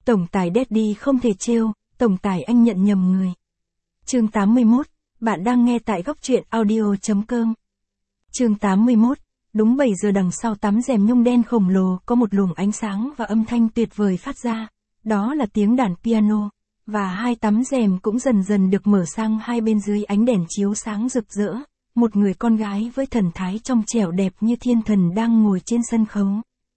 Tổng tài Daddy không thể trêu, tổng tài anh nhận nhầm người. Chương 81, bạn đang nghe tại góc truyện audio.com. Chương 81, đúng 7 giờ đằng sau tấm rèm nhung đen khổng lồ có một luồng ánh sáng và âm thanh tuyệt vời phát ra, đó là tiếng đàn piano, và hai tấm rèm cũng dần dần được mở sang hai bên dưới ánh đèn chiếu sáng rực rỡ, một người con gái với thần thái trong trẻo đẹp như thiên thần đang ngồi trên sân khấu.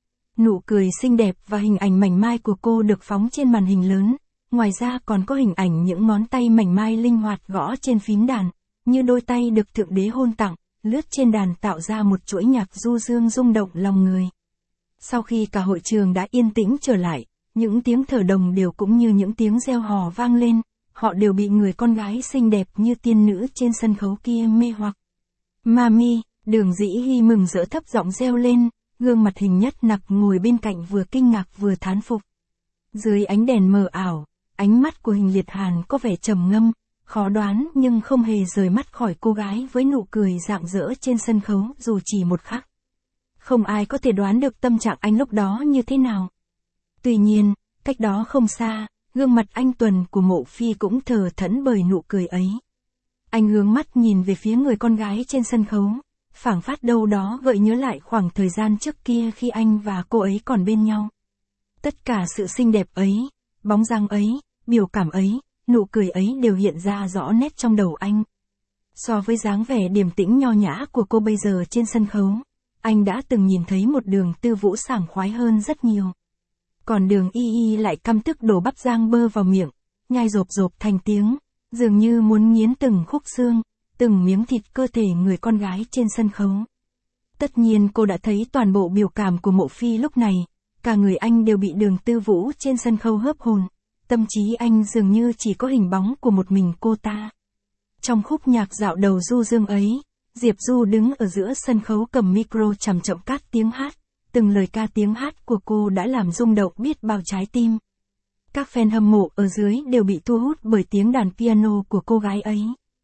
Nụ cười xinh đẹp và hình ảnh mảnh mai của cô được phóng trên màn hình lớn, ngoài ra còn có hình ảnh những ngón tay mảnh mai linh hoạt gõ trên phím đàn, như đôi tay được Thượng Đế hôn tặng, lướt trên đàn tạo ra một chuỗi nhạc du dương rung động lòng người. Sau khi cả hội trường đã yên tĩnh trở lại, những tiếng thở đồng đều cũng như những tiếng reo hò vang lên, họ đều bị người con gái xinh đẹp như tiên nữ trên sân khấu kia mê hoặc. Mami, Đường Dĩ Hy mừng rỡ thấp giọng reo lên, gương mặt Hình Nhất Nặc ngồi bên cạnh vừa kinh ngạc vừa thán phục. Dưới ánh đèn mờ ảo, ánh mắt của Hình Liệt Hàn có vẻ trầm ngâm, khó đoán nhưng không hề rời mắt khỏi cô gái với nụ cười rạng rỡ trên sân khấu dù chỉ một khắc. Không ai có thể đoán được tâm trạng anh lúc đó như thế nào. Tuy nhiên, cách đó không xa, gương mặt anh Tuần của Mộ Phi cũng thờ thẫn bởi nụ cười ấy. Anh hướng mắt nhìn về phía người con gái trên sân khấu, phảng phất đâu đó gợi nhớ lại khoảng thời gian trước kia khi anh và cô ấy còn bên nhau. Tất cả sự xinh đẹp ấy, bóng dáng ấy, biểu cảm ấy, nụ cười ấy đều hiện ra rõ nét trong đầu anh. So với dáng vẻ điềm tĩnh nho nhã của cô bây giờ trên sân khấu, anh đã từng nhìn thấy một Đường Tư Vũ sảng khoái hơn rất nhiều. Còn Đường Y Y lại căm tức đổ bắp rang bơ vào miệng, nhai rộp rộp thành tiếng, dường như muốn nghiến từng khúc xương, từng miếng thịt cơ thể người con gái trên sân khấu. Tất nhiên cô đã thấy toàn bộ biểu cảm của Mộ Phi lúc này, cả người anh đều bị Đường Tư Vũ trên sân khấu hớp hồn, tâm trí anh dường như chỉ có hình bóng của một mình cô ta. Trong khúc nhạc dạo đầu du dương ấy, Diệp Du đứng ở giữa sân khấu cầm micro chậm chậm cắt tiếng hát, từng lời ca tiếng hát của cô đã làm rung động biết bao trái tim. Các fan hâm mộ ở dưới đều bị thu hút bởi tiếng đàn piano của cô gái ấy.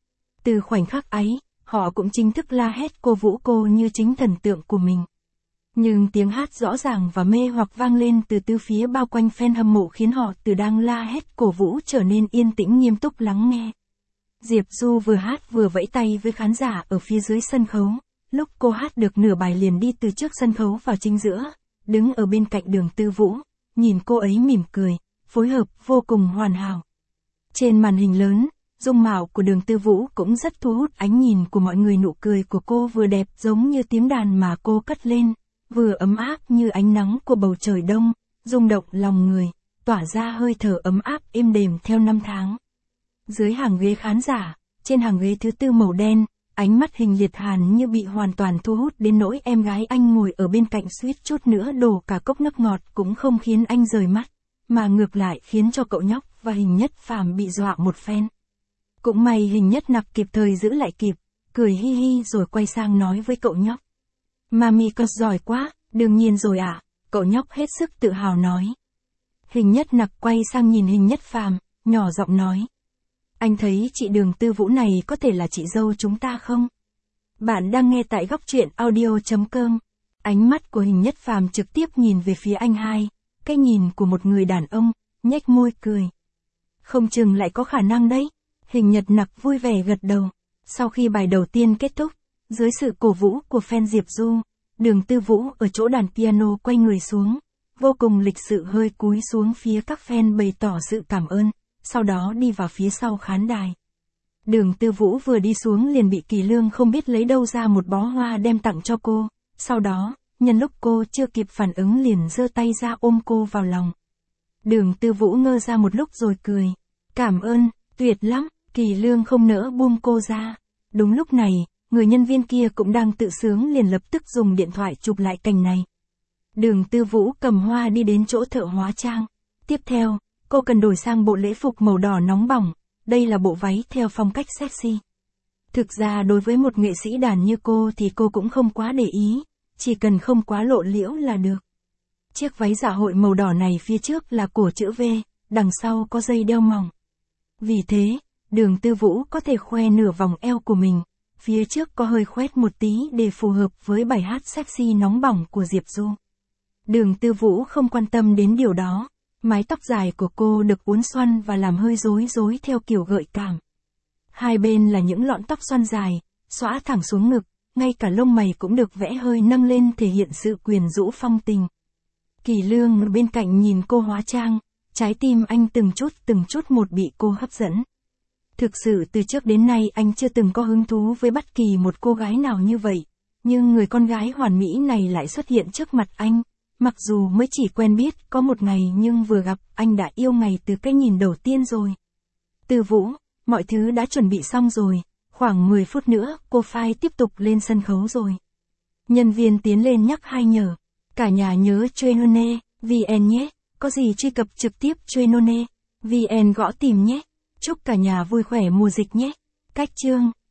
Từ khoảnh khắc ấy, họ cũng chính thức la hét cổ vũ cô như chính thần tượng của mình. Nhưng tiếng hát rõ ràng và mê hoặc vang lên từ tứ phía bao quanh fan hâm mộ khiến họ từ đang la hét cổ vũ trở nên yên tĩnh nghiêm túc lắng nghe. Diệp Du vừa hát vừa vẫy tay với khán giả ở phía dưới sân khấu, lúc cô hát được nửa bài liền đi từ trước sân khấu vào chính giữa, đứng ở bên cạnh Đường Tư Vũ, nhìn cô ấy mỉm cười, phối hợp vô cùng hoàn hảo. Trên màn hình lớn, dung mạo của Đường Tư Vũ cũng rất thu hút ánh nhìn của mọi người, nụ cười của cô vừa đẹp giống như tiếng đàn mà cô cất lên, vừa ấm áp như ánh nắng của bầu trời đông, rung động lòng người, tỏa ra hơi thở ấm áp êm đềm theo năm tháng. Dưới hàng ghế khán giả, trên hàng ghế thứ tư màu đen, ánh mắt Hình Liệt Hàn như bị hoàn toàn thu hút đến nỗi em gái anh ngồi ở bên cạnh suýt chút nữa đổ cả cốc nước ngọt cũng không khiến anh rời mắt, mà ngược lại khiến cho cậu nhóc và Hình Nhất Phàm bị dọa một phen. Cũng may Hình Nhất Nặc kịp thời giữ lại kịp, cười hi hi rồi quay sang nói với cậu nhóc. Mami cất giỏi quá, đương nhiên rồi ạ, cậu nhóc hết sức tự hào nói. Hình Nhất Nặc quay sang nhìn Hình Nhất Phàm, nhỏ giọng nói. Anh thấy chị Đường Tư Vũ này có thể là chị dâu chúng ta không? Bạn đang nghe tại góc truyện audio.com. Ánh mắt của Hình Nhất Phàm trực tiếp nhìn về phía anh hai, cái nhìn của một người đàn ông, nhếch môi cười. Không chừng lại có khả năng đấy. Hình Nhất Nặc vui vẻ gật đầu. Sau khi bài đầu tiên kết thúc, dưới sự cổ vũ của fan Diệp Du, Đường Tư Vũ ở chỗ đàn piano quay người xuống, vô cùng lịch sự hơi cúi xuống phía các fan bày tỏ sự cảm ơn, sau đó đi vào phía sau khán đài. Đường Tư Vũ vừa đi xuống liền bị Kỳ Lương không biết lấy đâu ra một bó hoa đem tặng cho cô, sau đó, nhân lúc cô chưa kịp phản ứng liền giơ tay ra ôm cô vào lòng. Đường Tư Vũ ngơ ra một lúc rồi cười. Cảm ơn, tuyệt lắm. Kỳ Lương không nỡ buông cô ra. Đúng lúc này, người nhân viên kia cũng đang tự sướng liền lập tức dùng điện thoại chụp lại cảnh này. Đường Tư Vũ cầm hoa đi đến chỗ thợ hóa trang. Tiếp theo, cô cần đổi sang bộ lễ phục màu đỏ nóng bỏng, đây là bộ váy theo phong cách sexy. Thực ra đối với một nghệ sĩ đàn như cô thì cô cũng không quá để ý, chỉ cần không quá lộ liễu là được. Chiếc váy dạ hội màu đỏ này phía trước là cổ chữ V, đằng sau có dây đeo mỏng. Vì thế, Đường Tư Vũ có thể khoe nửa vòng eo của mình, phía trước có hơi khoét một tí để phù hợp với bài hát sexy nóng bỏng của Diệp Du. Đường Tư Vũ không quan tâm đến điều đó, Mái tóc dài của cô được uốn xoăn và làm hơi rối rối theo kiểu gợi cảm. Hai bên là những lọn tóc xoăn dài, xõa thẳng xuống ngực, ngay cả lông mày cũng được vẽ hơi nâng lên thể hiện sự quyến rũ phong tình. Kỳ Lương ở bên cạnh nhìn cô hóa trang, trái tim anh từng chút một bị cô hấp dẫn. Thực sự từ trước đến nay anh chưa từng có hứng thú với bất kỳ một cô gái nào như vậy, nhưng người con gái hoàn mỹ này lại xuất hiện trước mặt anh. Mặc dù mới chỉ quen biết có một ngày nhưng vừa gặp anh đã yêu ngay từ cái nhìn đầu tiên rồi. Từ Vũ, mọi thứ đã chuẩn bị xong rồi, khoảng 10 phút nữa cô phải tiếp tục lên sân khấu rồi. Nhân viên tiến lên nhắc nhở, cả nhà nhớ Trainone, VN nhé, có gì truy cập trực tiếp Trainone, VN gõ tìm nhé. Chúc cả nhà vui khỏe mùa dịch nhé. Cách chương